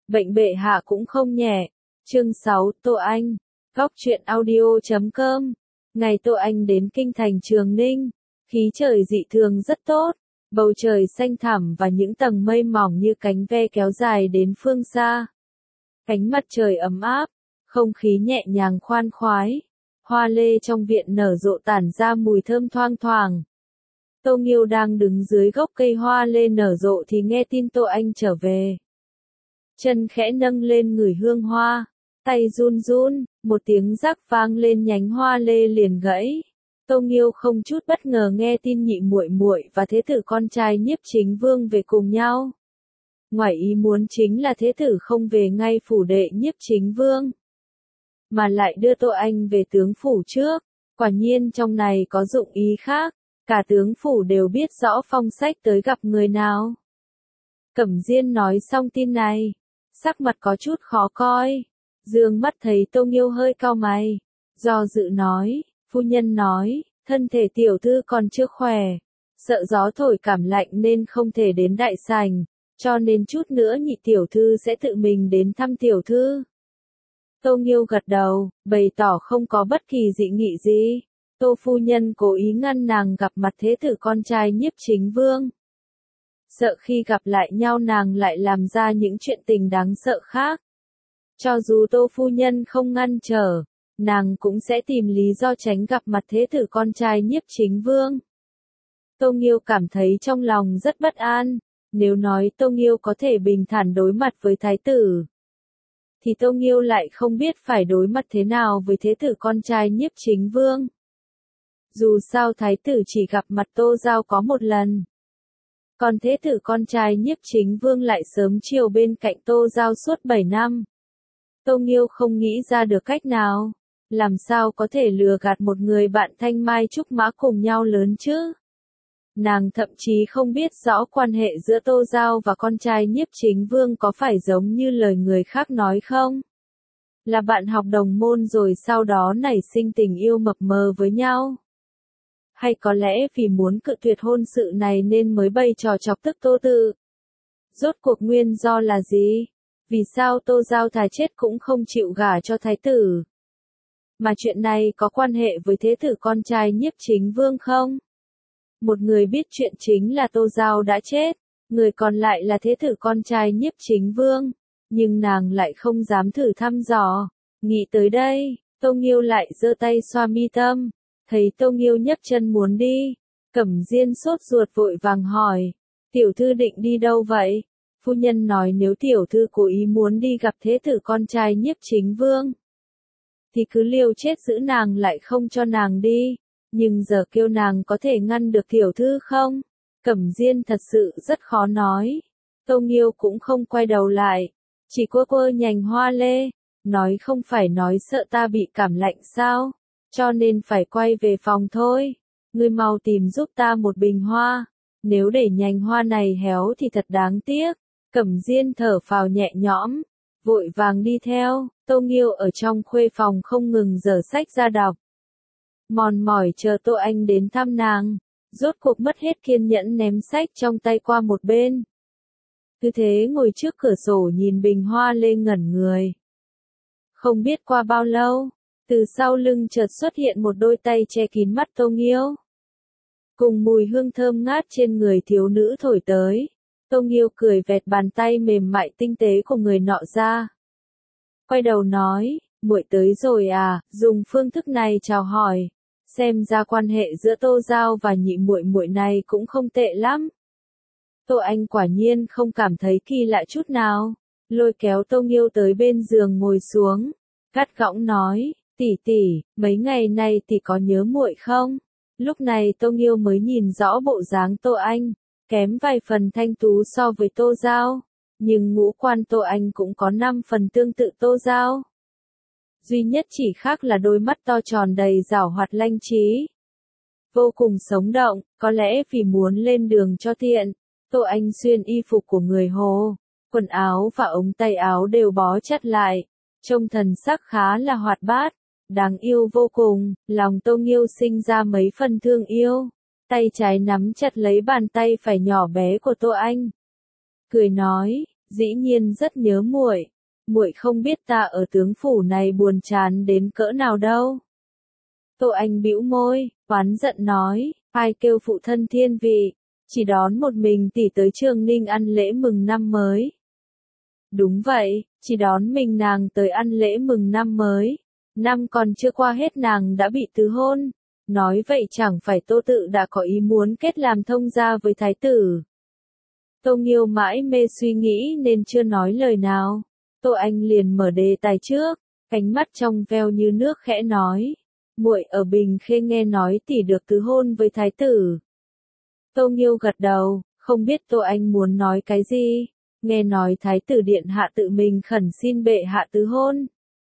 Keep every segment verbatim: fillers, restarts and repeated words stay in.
Bệnh bệ hạ cũng không nhẹ. Chương sáu, Tô Anh. Góc truyện audio chấm com. Ngày Tô Anh đến kinh thành Trường Ninh, khí trời dị thường rất tốt, bầu trời xanh thẳm và những tầng mây mỏng như cánh ve kéo dài đến phương xa. Ánh mặt trời ấm áp, không khí nhẹ nhàng khoan khoái, hoa lê trong viện nở rộ tản ra mùi thơm thoang thoảng. Tô Nghiêu đang đứng dưới gốc cây hoa lê nở rộ thì nghe tin Tô Anh trở về. Chân khẽ nâng lên ngửi hương hoa, tay run run, một tiếng rắc vang lên nhánh hoa lê liền gãy. Tô Nghiêu không chút bất ngờ nghe tin nhị muội muội và thế tử con trai Nhiếp Chính Vương về cùng nhau. Ngoài ý muốn chính là thế tử không về ngay phủ đệ Nhiếp Chính Vương, mà lại đưa Tô Anh về tướng phủ trước. Quả nhiên trong này có dụng ý khác, cả tướng phủ đều biết rõ Phong Sách tới gặp người nào. Cẩm Diên nói xong tin này, sắc mặt có chút khó coi, dương mắt thấy Tô Nghiêu hơi cau mày, do dự nói, phu nhân nói, thân thể tiểu thư còn chưa khỏe, sợ gió thổi cảm lạnh nên không thể đến đại sảnh, cho nên chút nữa nhị tiểu thư sẽ tự mình đến thăm tiểu thư. Tô Nghiêu gật đầu, bày tỏ không có bất kỳ dị nghị gì. Tô phu nhân cố ý ngăn nàng gặp mặt thế tử con trai Nhiếp Chính Vương, sợ khi gặp lại nhau nàng lại làm ra những chuyện tình đáng sợ khác. Cho dù Tô phu nhân không ngăn trở, nàng cũng sẽ tìm lý do tránh gặp mặt thế tử con trai Nhiếp Chính Vương. Tô Nghiêu cảm thấy trong lòng rất bất an, nếu nói Tô Nghiêu có thể bình thản đối mặt với thái tử, thì Tô Nghiêu lại không biết phải đối mặt thế nào với thế tử con trai Nhiếp Chính Vương. Dù sao thái tử chỉ gặp mặt Tô Giao có một lần, còn thế tử con trai Nhiếp Chính Vương lại sớm chiều bên cạnh Tô Giao suốt bảy năm. Tô Nghiêu không nghĩ ra được cách nào, làm sao có thể lừa gạt một người bạn thanh mai trúc mã cùng nhau lớn chứ. Nàng thậm chí không biết rõ quan hệ giữa Tô Giao và con trai Nhiếp Chính Vương có phải giống như lời người khác nói không? Là bạn học đồng môn rồi sau đó nảy sinh tình yêu mập mờ với nhau? Hay có lẽ vì muốn cự tuyệt hôn sự này nên mới bày trò chọc tức Tô Tự? Rốt cuộc nguyên do là gì? Vì sao Tô Giao thà chết cũng không chịu gả cho thái tử? Mà chuyện này có quan hệ với thế tử con trai Nhiếp Chính Vương không? Một người biết chuyện chính là Tô Giao đã chết, người còn lại là thế tử con trai Nhiếp Chính Vương, nhưng nàng lại không dám thử thăm dò. Nghĩ tới đây, Tô Nghiêu lại giơ tay xoa mi tâm, thấy Tô Nghiêu nhấc chân muốn đi, Cẩm Diên sốt ruột vội vàng hỏi, tiểu thư định đi đâu vậy? Phu nhân nói nếu tiểu thư cố ý muốn đi gặp thế tử con trai Nhiếp Chính Vương, thì cứ liều chết giữ nàng lại không cho nàng đi. Nhưng giờ kêu nàng có thể ngăn được tiểu thư không? Cẩm Diên thật sự rất khó nói. Tô Nghiêu cũng không quay đầu lại, chỉ quơ quơ nhành hoa lê, nói không phải nói sợ ta bị cảm lạnh sao, cho nên phải quay về phòng thôi. Ngươi mau tìm giúp ta một bình hoa, nếu để nhành hoa này héo thì thật đáng tiếc. Cẩm Diên thở phào nhẹ nhõm, vội vàng đi theo. Tô Nghiêu ở trong khuê phòng không ngừng giở sách ra đọc, mòn mỏi chờ Tô Anh đến thăm nàng, rốt cuộc mất hết kiên nhẫn ném sách trong tay qua một bên. Cứ thế ngồi trước cửa sổ nhìn bình hoa lê ngẩn người. Không biết qua bao lâu, từ sau lưng chợt xuất hiện một đôi tay che kín mắt Tô Nghiêu, cùng mùi hương thơm ngát trên người thiếu nữ thổi tới. Tô Nghiêu cười vẹt bàn tay mềm mại tinh tế của người nọ ra, quay đầu nói, muội tới rồi à, dùng phương thức này chào hỏi. Xem ra quan hệ giữa Tô Giao và nhị muội muội này cũng không tệ lắm. Tô Anh quả nhiên không cảm thấy kỳ lạ chút nào, lôi kéo Tô Nghiêu tới bên giường ngồi xuống, gắt gỏng nói, tỷ tỷ, mấy ngày nay tỷ có nhớ muội không? Lúc này Tô Nghiêu mới nhìn rõ bộ dáng Tô Anh, kém vài phần thanh tú so với Tô Giao, nhưng ngũ quan Tô Anh cũng có năm phần tương tự Tô Giao. Duy nhất chỉ khác là đôi mắt to tròn đầy giảo hoạt lanh trí, vô cùng sống động. Có lẽ vì muốn lên đường cho tiện, Tô Anh xuyên y phục của người Hồ, quần áo và ống tay áo đều bó chặt lại, trông thần sắc khá là hoạt bát, đáng yêu vô cùng. Lòng Tô Nghiêu sinh ra mấy phần thương yêu, tay trái nắm chặt lấy bàn tay phải nhỏ bé của Tô Anh, cười nói, Dĩ nhiên rất nhớ muội. Muội không biết ta ở tướng phủ này buồn chán đến cỡ nào đâu. Tô Anh bĩu môi, oán giận nói, ai kêu phụ thân thiên vị, chỉ đón một mình tỷ tới Trường Ninh ăn lễ mừng năm mới. Đúng vậy, chỉ đón mình nàng tới ăn lễ mừng năm mới. Năm còn chưa qua hết nàng đã bị tứ hôn. Nói vậy chẳng phải Tô Tự đã có ý muốn kết làm thông gia với thái tử. Tô Nghiêu mãi mê suy nghĩ nên chưa nói lời nào. Tô Anh liền mở đề tài trước, cánh mắt trong veo như nước khẽ nói. Muội ở Bình Khê nghe nói tỷ được tứ hôn với thái tử. Tô Nghiêu gật đầu, không biết Tô Anh muốn nói cái gì. Nghe nói thái tử điện hạ tự mình khẩn xin bệ hạ tứ hôn.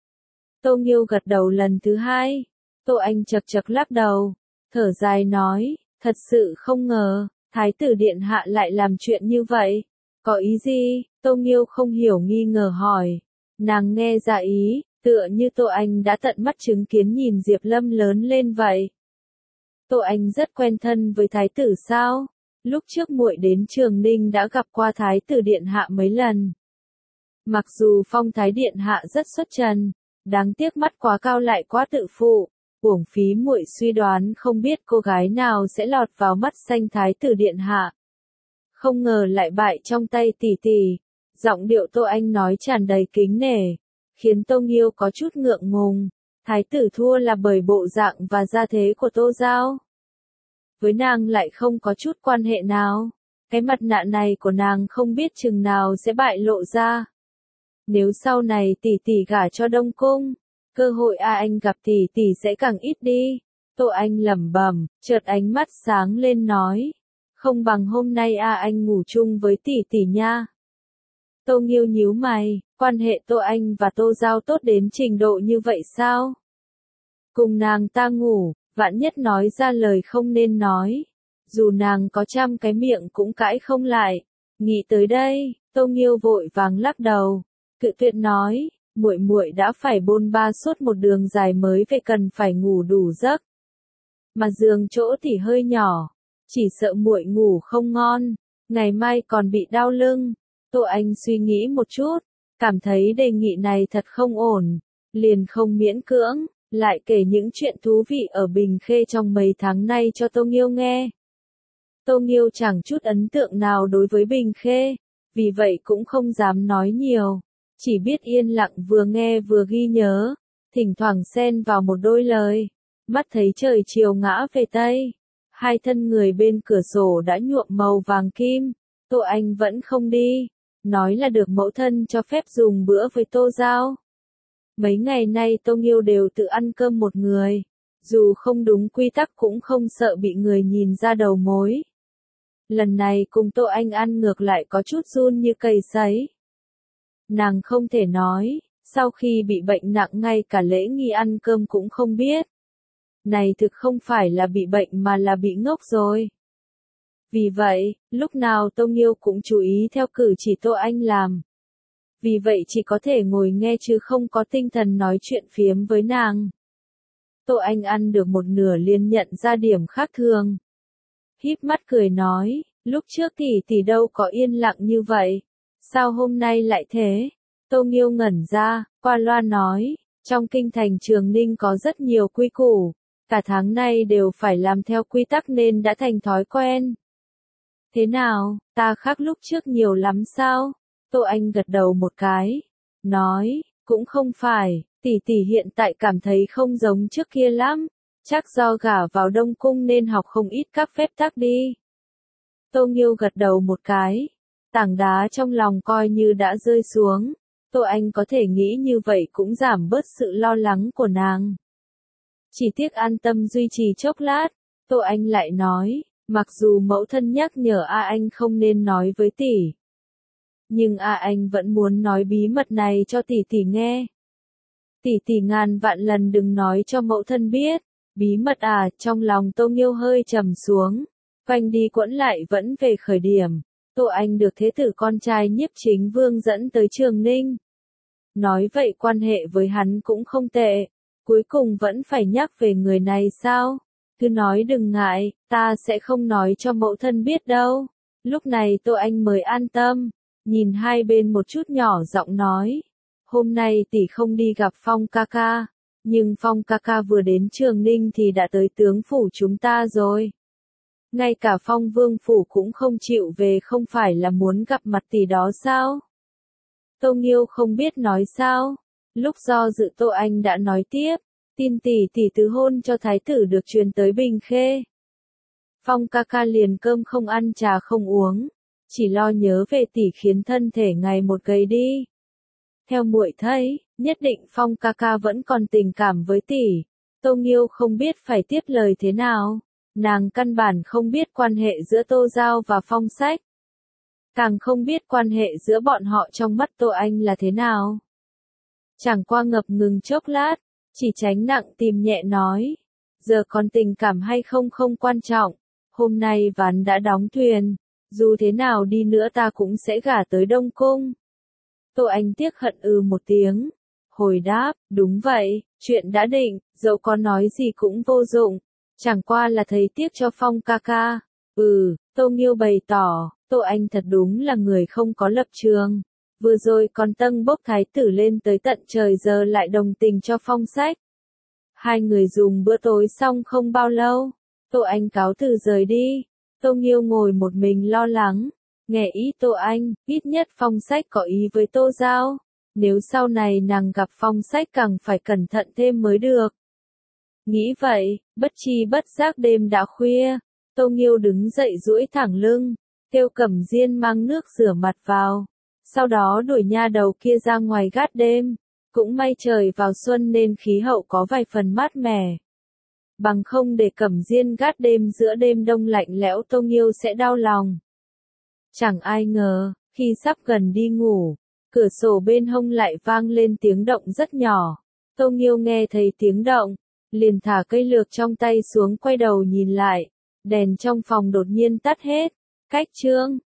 Tô Nghiêu gật đầu lần thứ hai. Tô Anh chật chật lắc đầu, thở dài nói, thật sự không ngờ, thái tử điện hạ lại làm chuyện như vậy. Có ý gì? Tô Nghiêu không hiểu nghi ngờ hỏi. Nàng nghe ra ý, tựa như Tô Anh đã tận mắt chứng kiến nhìn Diệp Lâm lớn lên vậy. Tô Anh rất quen thân với thái tử sao? Lúc trước muội đến Trường Ninh đã gặp qua thái tử điện hạ mấy lần. Mặc dù phong thái điện hạ rất xuất trần, đáng tiếc mắt quá cao lại quá tự phụ, uổng phí muội suy đoán không biết cô gái nào sẽ lọt vào mắt xanh thái tử điện hạ. Không ngờ lại bại trong tay tỷ tỷ. Giọng điệu Tô Anh nói tràn đầy kính nể, khiến Tô Nghiêu có chút ngượng ngùng. Thái tử thua là bởi bộ dạng và gia thế của Tô Giao. Với nàng lại không có chút quan hệ nào. Cái mặt nạ này của nàng không biết chừng nào sẽ bại lộ ra. Nếu sau này tỷ tỷ gả cho Đông Cung, cơ hội A Anh gặp tỷ tỷ sẽ càng ít đi. Tô Anh lẩm bẩm, chợt ánh mắt sáng lên nói. Không bằng hôm nay A Anh ngủ chung với tỷ tỷ nha. Tô Nghiêu nhíu mày, quan hệ Tô Anh và Tô Giao tốt đến trình độ như vậy sao? Cùng nàng ta ngủ, vạn nhất nói ra lời không nên nói. Dù nàng có trăm cái miệng cũng cãi không lại. Nghĩ tới đây, Tô Nghiêu vội vàng lắc đầu, cự tuyệt nói, muội muội đã phải bôn ba suốt một đường dài mới về cần phải ngủ đủ giấc. Mà giường chỗ thì hơi nhỏ, chỉ sợ muội ngủ không ngon, ngày mai còn bị đau lưng. Tô Anh suy nghĩ một chút, cảm thấy đề nghị này thật không ổn, liền không miễn cưỡng, lại kể những chuyện thú vị ở Bình Khê trong mấy tháng nay cho Tô Nghiêu nghe. Tô Nghiêu chẳng chút ấn tượng nào đối với Bình Khê, vì vậy cũng không dám nói nhiều, chỉ biết yên lặng vừa nghe vừa ghi nhớ, thỉnh thoảng xen vào một đôi lời. Mắt thấy trời chiều ngã về Tây, hai thân người bên cửa sổ đã nhuộm màu vàng kim, Tô Anh vẫn không đi, nói là được mẫu thân cho phép dùng bữa với Tô Giao. Mấy ngày nay Tô Nghiêu đều tự ăn cơm một người, dù không đúng quy tắc cũng không sợ bị người nhìn ra đầu mối. Lần này cùng Tô Anh ăn ngược lại có chút run như cầy sấy. Nàng không thể nói, sau khi bị bệnh nặng ngay cả lễ nghi ăn cơm cũng không biết. Này thực không phải là bị bệnh mà là bị ngốc rồi. Vì vậy, lúc nào Tô Nghiêu cũng chú ý theo cử chỉ Tô Anh làm. Vì vậy chỉ có thể ngồi nghe chứ không có tinh thần nói chuyện phiếm với nàng. Tô Anh ăn được một nửa liền nhận ra điểm khác thường. Híp mắt cười nói, lúc trước tỷ tỷ đâu có yên lặng như vậy. Sao hôm nay lại thế? Tô Nghiêu ngẩn ra, qua loa nói, trong kinh thành Trường Ninh có rất nhiều quy củ. Cả tháng nay đều phải làm theo quy tắc nên đã thành thói quen. Thế nào, ta khác lúc trước nhiều lắm sao? Tô Anh gật đầu một cái, nói, cũng không phải, tỷ tỷ hiện tại cảm thấy không giống trước kia lắm, chắc do gả vào Đông Cung nên học không ít các phép tắc đi. Tô Nghiêu gật đầu một cái, tảng đá trong lòng coi như đã rơi xuống, Tô Anh có thể nghĩ như vậy cũng giảm bớt sự lo lắng của nàng. Chỉ tiếc an tâm duy trì chốc lát, Tô Anh lại nói, mặc dù mẫu thân nhắc nhở A Anh không nên nói với tỷ. Nhưng A Anh vẫn muốn nói bí mật này cho tỷ tỷ nghe. Tỷ tỷ ngàn vạn lần đừng nói cho mẫu thân biết. Bí mật à, trong lòng Tô Nghiêu hơi trầm xuống. Quanh đi quẩn lại vẫn về khởi điểm. Tô Anh được thế tử con trai Nhiếp Chính Vương dẫn tới Trường Ninh. Nói vậy quan hệ với hắn cũng không tệ. Cuối cùng vẫn phải nhắc về người này sao? Cứ nói đừng ngại, ta sẽ không nói cho mẫu thân biết đâu. Lúc này Tô Anh mới an tâm. nhìn hai bên một chút nhỏ giọng nói. Hôm nay tỷ không đi gặp Phong ca ca, nhưng Phong ca ca vừa đến Trường Ninh thì đã tới tướng phủ chúng ta rồi. Ngay cả Phong vương phủ cũng không chịu về, không phải là muốn gặp mặt tỷ đó sao? Tô Nghiêu không biết nói sao. Lúc do dự Tô Anh đã nói tiếp, tin tỷ tỷ tứ hôn cho thái tử được truyền tới Bình Khê. Phong ca ca liền cơm không ăn trà không uống, chỉ lo nhớ về tỷ khiến thân thể ngày một gầy đi. Theo muội thấy, nhất định Phong ca ca vẫn còn tình cảm với tỷ. Tô Nghiêu không biết phải tiếp lời thế nào. Nàng căn bản không biết quan hệ giữa Tô Giao và Phong Sách. Càng không biết quan hệ giữa bọn họ trong mắt Tô Anh là thế nào. Chẳng qua ngập ngừng chốc lát, chỉ tránh nặng tìm nhẹ nói. Giờ còn tình cảm hay không không quan trọng. Hôm nay ván đã đóng thuyền. Dù thế nào đi nữa ta cũng sẽ gả tới Đông Cung. Tô Anh tiếc hận ừ một tiếng. Hồi đáp, đúng vậy, chuyện đã định, dẫu có nói gì cũng vô dụng. Chẳng qua là thấy tiếc cho Phong ca ca. Ừ, Tô Nghiêu bày tỏ, Tô Anh thật đúng là người không có lập trường. Vừa rồi còn tâng bốc thái tử lên tới tận trời, giờ lại đồng tình cho Phong Sách. Hai người dùng bữa tối xong không bao lâu, Tô Anh cáo từ rời đi. Tô Nghiêu ngồi một mình lo lắng, nghe ý Tô Anh, ít nhất Phong Sách có ý với Tô Giao. Nếu sau này nàng gặp Phong Sách càng phải cẩn thận thêm mới được. Nghĩ vậy, bất chi bất giác đêm đã khuya, Tô Nghiêu đứng dậy duỗi thẳng lưng, kêu Cẩm Diên mang nước rửa mặt vào. Sau đó đuổi nha đầu kia ra ngoài gác đêm. Cũng may trời vào xuân nên khí hậu có vài phần mát mẻ. Bằng không để Cẩm Diên gác đêm giữa đêm đông lạnh lẽo, Tô Nghiêu sẽ đau lòng. Chẳng ai ngờ, khi sắp gần đi ngủ, cửa sổ bên hông lại vang lên tiếng động rất nhỏ. Tô Nghiêu nghe thấy tiếng động, liền thả cây lược trong tay xuống, quay đầu nhìn lại. Đèn trong phòng đột nhiên tắt hết. Cách chương